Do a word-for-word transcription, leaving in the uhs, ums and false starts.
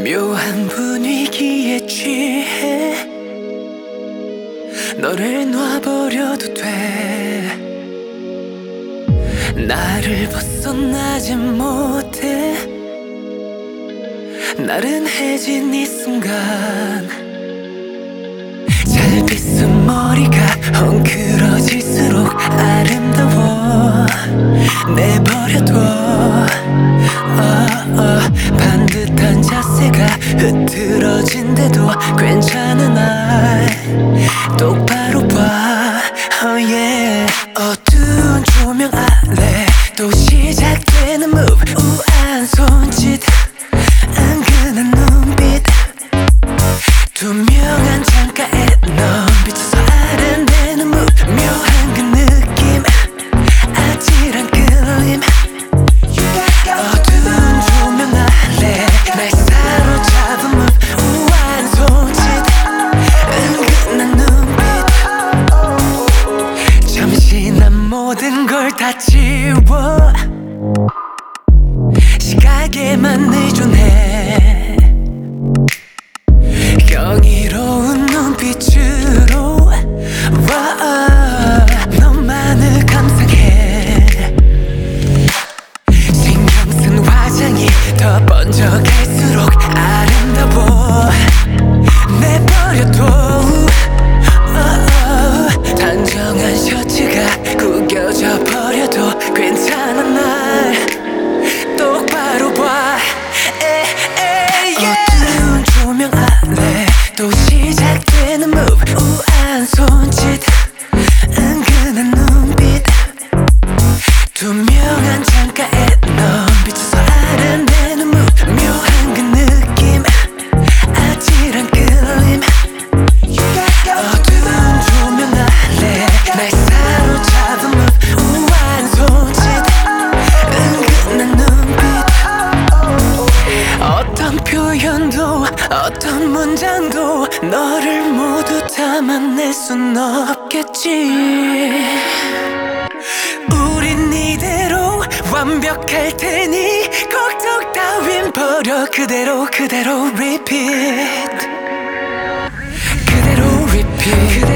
묘한 분위기에 취해 너를 놔버려도 돼. 나를 벗어나지 못해. 나른해진 이 순간 잘 빗은 머리가 헝클어질수록 아름다워. 내버려둬. 어, 어, 반듯한 자세가 흐트러진데도 괜찮은 날 똑바로 봐. oh yeah. 어두운 조명 아래 또 시작되는 move. 우아한 손짓 은근한 눈빛 투명한 창가에 넌 비춰서 아른대는 move. 묘한 그 느낌 아찔한 끌림. 어두운 조명 아래 날 사로잡은 move. 우아한 손짓 은근한 눈빛 잠시 난 모든 걸 다 지워 시각에만 의존해. 경이로운 눈빛으로 와, 너만을 감상해. 신경 쓴 화장이 더 번져갈수록 아름다워. 내버려둬. 어, 단정한 셔츠가 구겨져 버려도 괜찮은 날 똑바로 봐. 에, 에, yeah. 어두운 조명 아래 또 시작되는 move. 우아한 손짓 은근한 눈빛 투명한 창가에 넌 비춰서 아른대는 move. 묘한 그 느낌 아찔한 끌림. 어두운 조명 아래 날 사로잡은 move. 우아한 손짓 은근한 눈빛 어떤 표현도 어떤 문장도 너를 모두 담아낼 순 없겠지. 우린 이대로 완벽할 테니 걱정 따윈 버려. 그대로 그대로 repeat. 그대로 repeat.